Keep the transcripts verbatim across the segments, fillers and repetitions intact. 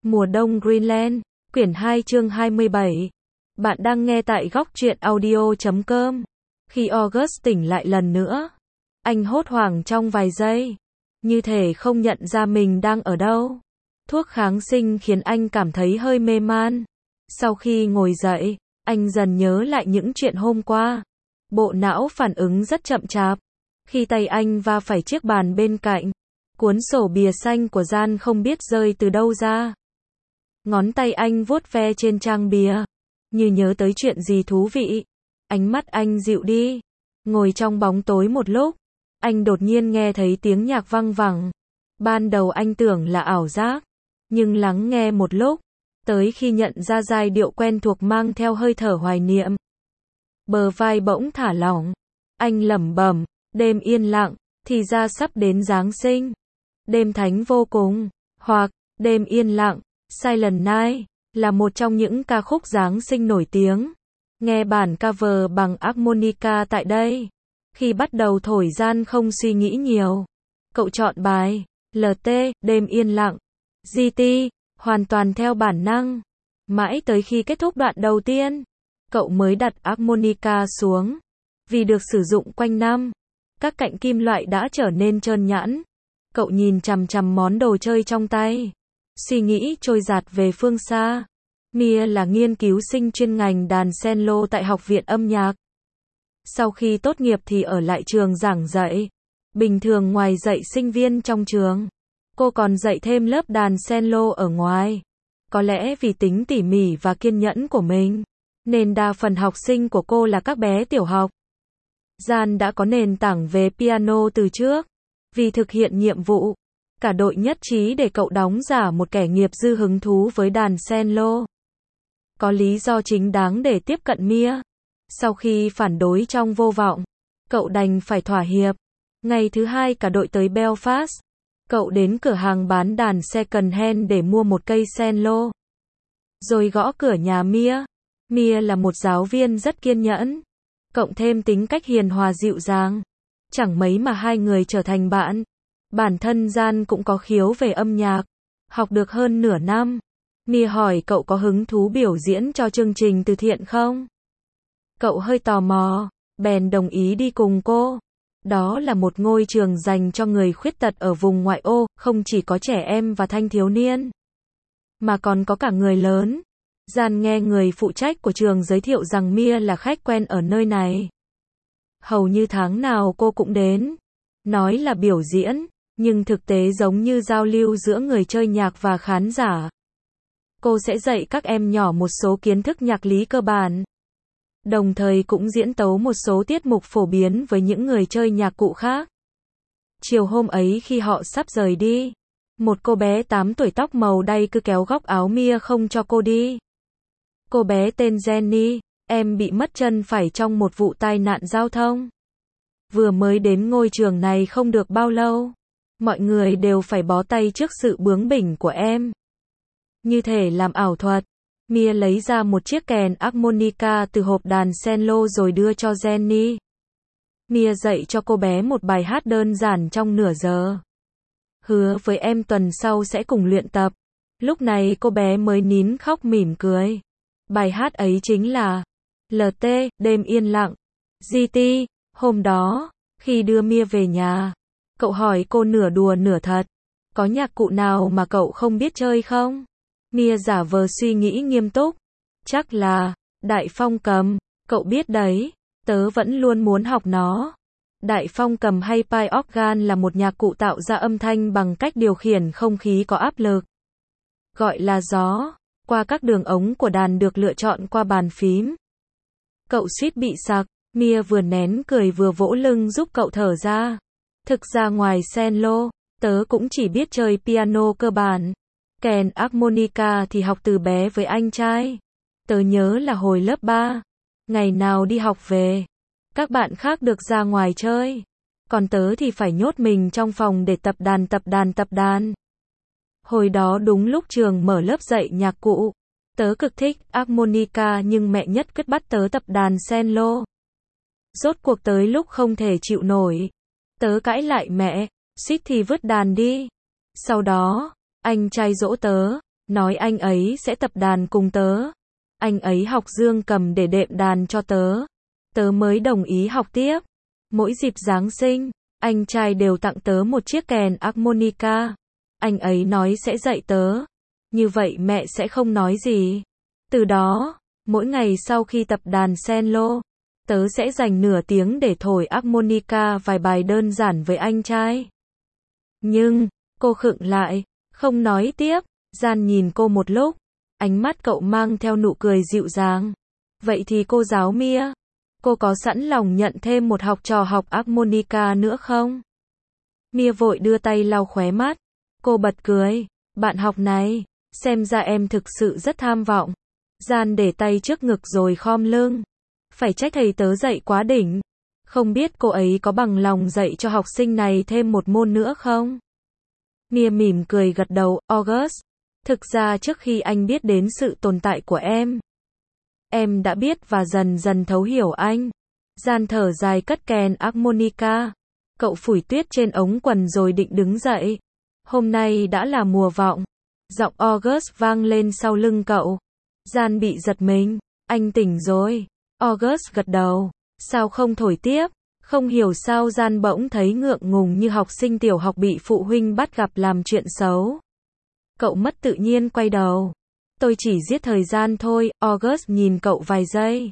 Mùa đông Greenland, quyển hai chương hai mươi bảy. Bạn đang nghe tại góc truyện audio chấm com. Khi August tỉnh lại lần nữa, anh hốt hoảng trong vài giây, như thể không nhận ra mình đang ở đâu. Thuốc kháng sinh khiến anh cảm thấy hơi mê man. Sau khi ngồi dậy, anh dần nhớ lại những chuyện hôm qua. Bộ não phản ứng rất chậm chạp. Khi tay anh va phải chiếc bàn bên cạnh, cuốn sổ bìa xanh của Gian không biết rơi từ đâu ra. Ngón tay anh vuốt ve trên trang bìa, như nhớ tới chuyện gì thú vị. Ánh mắt anh dịu đi. Ngồi trong bóng tối một lúc, anh đột nhiên nghe thấy tiếng nhạc văng vẳng. Ban đầu anh tưởng là ảo giác, nhưng lắng nghe một lúc, tới khi nhận ra giai điệu quen thuộc mang theo hơi thở hoài niệm. Bờ vai bỗng thả lỏng. Anh lẩm bẩm, đêm yên lặng, thì ra sắp đến Giáng sinh. Đêm thánh vô cùng, hoặc đêm yên lặng, Silent Night, là một trong những ca khúc Giáng sinh nổi tiếng. Nghe bản cover bằng harmonica tại đây. Khi bắt đầu thổi Gian không suy nghĩ nhiều. Cậu chọn bài lờ tê, đêm yên lặng, giê tê, hoàn toàn theo bản năng. Mãi tới khi kết thúc đoạn đầu tiên, cậu mới đặt harmonica xuống. Vì được sử dụng quanh năm, các cạnh kim loại đã trở nên trơn nhẵn. Cậu nhìn chằm chằm món đồ chơi trong tay. Suy nghĩ trôi dạt về phương xa. Mia là nghiên cứu sinh chuyên ngành đàn cello tại Học viện âm nhạc. Sau khi tốt nghiệp thì ở lại trường giảng dạy. Bình thường ngoài dạy sinh viên trong trường, cô còn dạy thêm lớp đàn cello ở ngoài. Có lẽ vì tính tỉ mỉ và kiên nhẫn của mình, nên đa phần học sinh của cô là các bé tiểu học. Gian đã có nền tảng về piano từ trước. Vì thực hiện nhiệm vụ, cả đội nhất trí để cậu đóng giả một kẻ nghiệp dư hứng thú với đàn cello. Có lý do chính đáng để tiếp cận Mia. Sau khi phản đối trong vô vọng, cậu đành phải thỏa hiệp. Ngày thứ hai cả đội tới Belfast. Cậu đến cửa hàng bán đàn second hand để mua một cây cello. Rồi gõ cửa nhà Mia. Mia là một giáo viên rất kiên nhẫn, cộng thêm tính cách hiền hòa dịu dàng. Chẳng mấy mà hai người trở thành bạn. Bản thân Gian cũng có khiếu về âm nhạc, học được hơn nửa năm. Mia hỏi cậu có hứng thú biểu diễn cho chương trình từ thiện không? Cậu hơi tò mò, bèn đồng ý đi cùng cô. Đó là một ngôi trường dành cho người khuyết tật ở vùng ngoại ô, không chỉ có trẻ em và thanh thiếu niên, mà còn có cả người lớn. Gian nghe người phụ trách của trường giới thiệu rằng Mia là khách quen ở nơi này. Hầu như tháng nào cô cũng đến. Nói là biểu diễn, nhưng thực tế giống như giao lưu giữa người chơi nhạc và khán giả. Cô sẽ dạy các em nhỏ một số kiến thức nhạc lý cơ bản, đồng thời cũng diễn tấu một số tiết mục phổ biến với những người chơi nhạc cụ khác. Chiều hôm ấy khi họ sắp rời đi, một cô bé tám tuổi tóc màu đay cứ kéo góc áo Mia không cho cô đi. Cô bé tên Jenny, em bị mất chân phải trong một vụ tai nạn giao thông. Vừa mới đến ngôi trường này không được bao lâu, mọi người đều phải bó tay trước sự bướng bỉnh của em. Như thể làm ảo thuật, Mia lấy ra một chiếc kèn harmonica từ hộp đàn cello rồi đưa cho Jenny. Mia dạy cho cô bé một bài hát đơn giản trong nửa giờ. Hứa với em tuần sau sẽ cùng luyện tập. Lúc này cô bé mới nín khóc mỉm cười. Bài hát ấy chính là lờ tê, đêm yên lặng, giê tê. Hôm đó, khi đưa Mia về nhà, cậu hỏi cô nửa đùa nửa thật, có nhạc cụ nào mà cậu không biết chơi không? Mia giả vờ suy nghĩ nghiêm túc. Chắc là đại phong cầm, cậu biết đấy, tớ vẫn luôn muốn học nó. Đại phong cầm hay pipe organ là một nhạc cụ tạo ra âm thanh bằng cách điều khiển không khí có áp lực, gọi là gió, qua các đường ống của đàn được lựa chọn qua bàn phím. Cậu suýt bị sặc. Mia vừa nén cười vừa vỗ lưng giúp cậu thở ra. Thực ra ngoài cello, tớ cũng chỉ biết chơi piano cơ bản. Kèn harmonica thì học từ bé với anh trai. Tớ nhớ là hồi lớp ba, ngày nào đi học về, các bạn khác được ra ngoài chơi, còn tớ thì phải nhốt mình trong phòng để tập đàn tập đàn tập đàn. Hồi đó đúng lúc trường mở lớp dạy nhạc cụ, tớ cực thích harmonica nhưng mẹ nhất quyết bắt tớ tập đàn cello. Rốt cuộc tới lúc không thể chịu nổi, tớ cãi lại mẹ, suýt thì vứt đàn đi. Sau đó, anh trai dỗ tớ, nói anh ấy sẽ tập đàn cùng tớ. Anh ấy học dương cầm để đệm đàn cho tớ. Tớ mới đồng ý học tiếp. Mỗi dịp Giáng sinh, anh trai đều tặng tớ một chiếc kèn harmonica. Anh ấy nói sẽ dạy tớ. Như vậy mẹ sẽ không nói gì. Từ đó, mỗi ngày sau khi tập đàn cello, tớ sẽ dành nửa tiếng để thổi harmonica vài bài đơn giản với anh trai. Nhưng, cô khựng lại, không nói tiếp. Gian nhìn cô một lúc, ánh mắt cậu mang theo nụ cười dịu dàng. Vậy thì cô giáo Mia, cô có sẵn lòng nhận thêm một học trò học harmonica nữa không? Mia vội đưa tay lau khóe mắt. Cô bật cười. Bạn học này, xem ra em thực sự rất tham vọng. Gian để tay trước ngực rồi khom lưng. Phải trách thầy tớ dạy quá đỉnh. Không biết cô ấy có bằng lòng dạy cho học sinh này thêm một môn nữa không? Mia mỉm cười gật đầu. August, thực ra trước khi anh biết đến sự tồn tại của em, em đã biết và dần dần thấu hiểu anh. Gian thở dài cất kèn harmonica. Cậu phủi tuyết trên ống quần rồi định đứng dậy. Hôm nay đã là mùa vọng. Giọng August vang lên sau lưng cậu. Gian bị giật mình. Anh tỉnh rồi. August gật đầu. Sao không thổi tiếp? Không hiểu sao Gian bỗng thấy ngượng ngùng như học sinh tiểu học bị phụ huynh bắt gặp làm chuyện xấu. Cậu mất tự nhiên quay đầu. Tôi chỉ giết thời gian thôi. August nhìn cậu vài giây.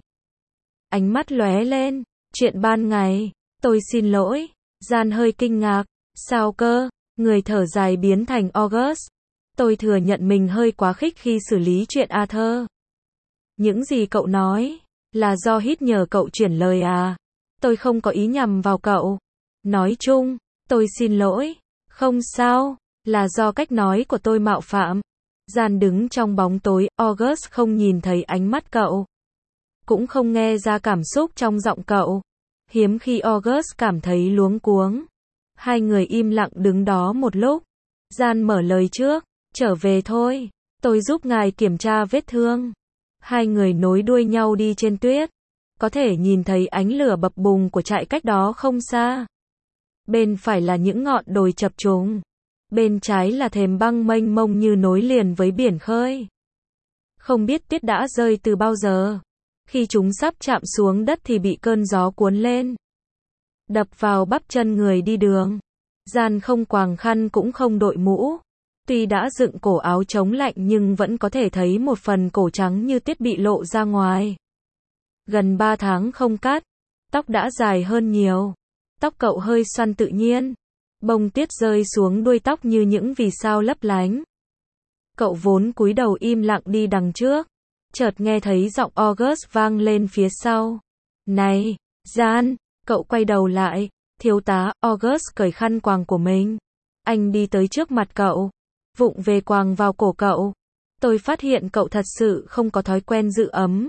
Ánh mắt lóe lên. Chuyện ban ngày. Tôi xin lỗi. Gian hơi kinh ngạc. Sao cơ? Người thở dài biến thành August. Tôi thừa nhận mình hơi quá khích khi xử lý chuyện Arthur. Những gì cậu nói là do Hít nhờ cậu chuyển lời à? Tôi không có ý nhằm vào cậu. Nói chung, tôi xin lỗi. Không sao, là do cách nói của tôi mạo phạm. Gian đứng trong bóng tối, August không nhìn thấy ánh mắt cậu. Cũng không nghe ra cảm xúc trong giọng cậu. Hiếm khi August cảm thấy luống cuống. Hai người im lặng đứng đó một lúc. Gian mở lời trước. Trở về thôi. Tôi giúp ngài kiểm tra vết thương. Hai người nối đuôi nhau đi trên tuyết. Có thể nhìn thấy ánh lửa bập bùng của trại cách đó không xa. Bên phải là những ngọn đồi chập trùng. Bên trái là thềm băng mênh mông như nối liền với biển khơi. Không biết tuyết đã rơi từ bao giờ. Khi chúng sắp chạm xuống đất thì bị cơn gió cuốn lên. Đập vào bắp chân người đi đường. Gian không quàng khăn cũng không đội mũ. Tuy đã dựng cổ áo chống lạnh nhưng vẫn có thể thấy một phần cổ trắng như tuyết bị lộ ra ngoài. Gần ba tháng không cắt. Tóc đã dài hơn nhiều. Tóc cậu hơi xoăn tự nhiên. Bông tuyết rơi xuống đuôi tóc như những vì sao lấp lánh. Cậu vốn cúi đầu im lặng đi đằng trước. Chợt nghe thấy giọng August vang lên phía sau. Này, Gian, cậu quay đầu lại. Thiếu tá, August cởi khăn quàng của mình. Anh đi tới trước mặt cậu. Vụng về quàng vào cổ cậu. Tôi phát hiện cậu thật sự không có thói quen giữ ấm.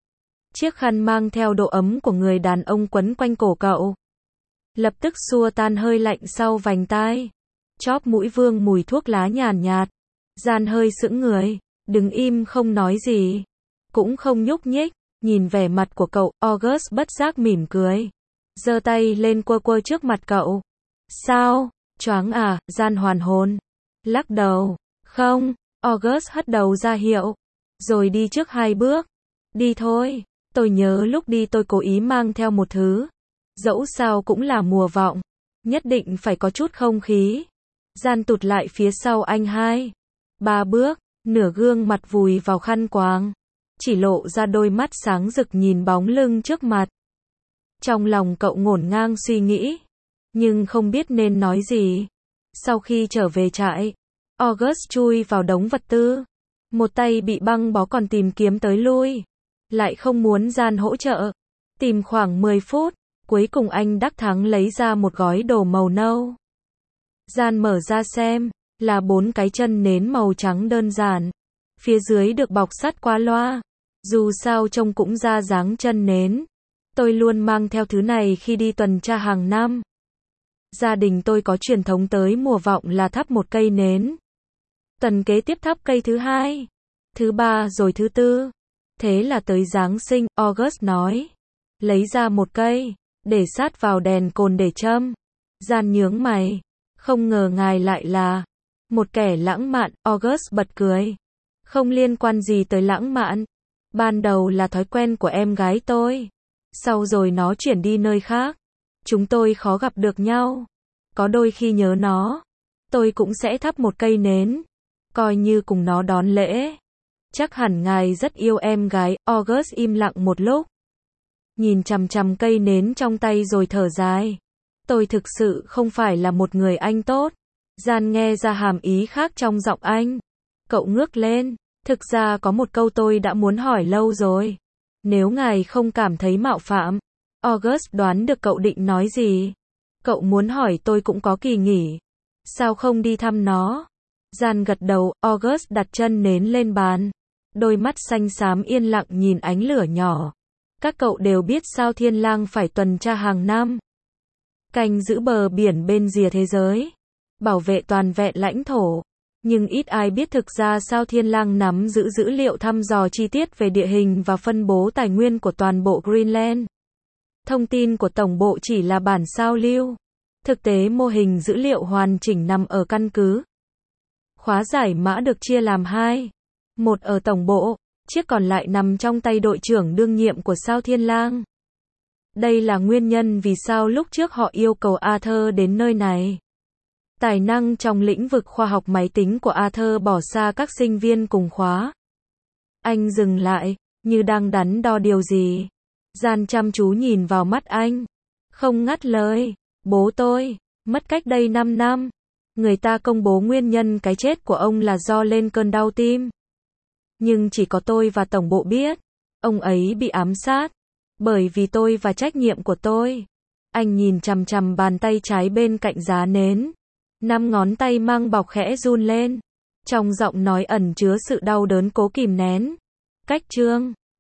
Chiếc khăn mang theo độ ấm của người đàn ông quấn quanh cổ cậu. Lập tức xua tan hơi lạnh sau vành tai. Chóp mũi vương mùi thuốc lá nhàn nhạt. Gian hơi sững người. Đứng im không nói gì. Cũng không nhúc nhích. Nhìn vẻ mặt của cậu, August bất giác mỉm cười. Giơ tay lên quơ quơ trước mặt cậu. Sao? Choáng à? Gian hoàn hồn. Lắc đầu. Không. August hất đầu ra hiệu. Rồi đi trước hai bước. Đi thôi. Tôi nhớ lúc đi tôi cố ý mang theo một thứ. Dẫu sao cũng là mùa vọng. Nhất định phải có chút không khí. Gian tụt lại phía sau anh hai. Ba bước. Nửa gương mặt vùi vào khăn quàng. Chỉ lộ ra đôi mắt sáng rực nhìn bóng lưng trước mặt. Trong lòng cậu ngổn ngang suy nghĩ. Nhưng không biết nên nói gì. Sau khi trở về trại, August chui vào đống vật tư. Một tay bị băng bó còn tìm kiếm tới lui. Lại không muốn Gian hỗ trợ. Tìm khoảng mười phút. Cuối cùng anh đắc thắng lấy ra một gói đồ màu nâu. Gian mở ra xem. Là bốn cái chân nến màu trắng đơn giản. Phía dưới được bọc sắt qua loa. Dù sao trông cũng ra dáng chân nến. Tôi luôn mang theo thứ này khi đi tuần tra hàng năm. Gia đình tôi có truyền thống tới mùa vọng là thắp một cây nến. Tuần kế tiếp thắp cây thứ hai. Thứ ba rồi thứ tư. Thế là tới Giáng sinh, August nói. Lấy ra một cây. Để sát vào đèn cồn để châm. Gian nhướng mày. Không ngờ ngài lại là một kẻ lãng mạn, August bật cười. Không liên quan gì tới lãng mạn. Ban đầu là thói quen của em gái tôi. Sau rồi nó chuyển đi nơi khác. Chúng tôi khó gặp được nhau. Có đôi khi nhớ nó, tôi cũng sẽ thắp một cây nến, coi như cùng nó đón lễ. Chắc hẳn ngài rất yêu em gái. August im lặng một lúc, nhìn chằm chằm cây nến trong tay rồi thở dài. Tôi thực sự không phải là một người anh tốt. Gian nghe ra hàm ý khác trong giọng anh. Cậu ngước lên. Thực ra có một câu tôi đã muốn hỏi lâu rồi. Nếu ngài không cảm thấy mạo phạm. August đoán được cậu định nói gì. Cậu muốn hỏi tôi cũng có kỳ nghỉ. Sao không đi thăm nó? Gian gật đầu. August đặt chân nến lên bàn. Đôi mắt xanh xám yên lặng nhìn ánh lửa nhỏ. Các cậu đều biết sao Thiên Lang phải tuần tra hàng năm, canh giữ bờ biển bên rìa thế giới, bảo vệ toàn vẹn lãnh thổ. Nhưng ít ai biết thực ra sao Thiên Lang nắm giữ dữ liệu thăm dò chi tiết về địa hình và phân bố tài nguyên của toàn bộ Greenland. Thông tin của tổng bộ chỉ là bản sao lưu. Thực tế mô hình dữ liệu hoàn chỉnh nằm ở căn cứ. Khóa giải mã được chia làm hai. Một ở tổng bộ, chiếc còn lại nằm trong tay đội trưởng đương nhiệm của sao Thiên Lang. Đây là nguyên nhân vì sao lúc trước họ yêu cầu Arthur đến nơi này. Tài năng trong lĩnh vực khoa học máy tính của Arthur bỏ xa các sinh viên cùng khóa. Anh dừng lại, như đang đắn đo điều gì. Gian chăm chú nhìn vào mắt anh. Không ngắt lời. Bố tôi, mất cách đây năm năm. Người ta công bố nguyên nhân cái chết của ông là do lên cơn đau tim. Nhưng chỉ có tôi và tổng bộ biết. Ông ấy bị ám sát. Bởi vì tôi và trách nhiệm của tôi. Anh nhìn chằm chằm bàn tay trái bên cạnh giá nến. Năm ngón tay mang bọc khẽ run lên. Trong giọng nói ẩn chứa sự đau đớn cố kìm nén. Cách chương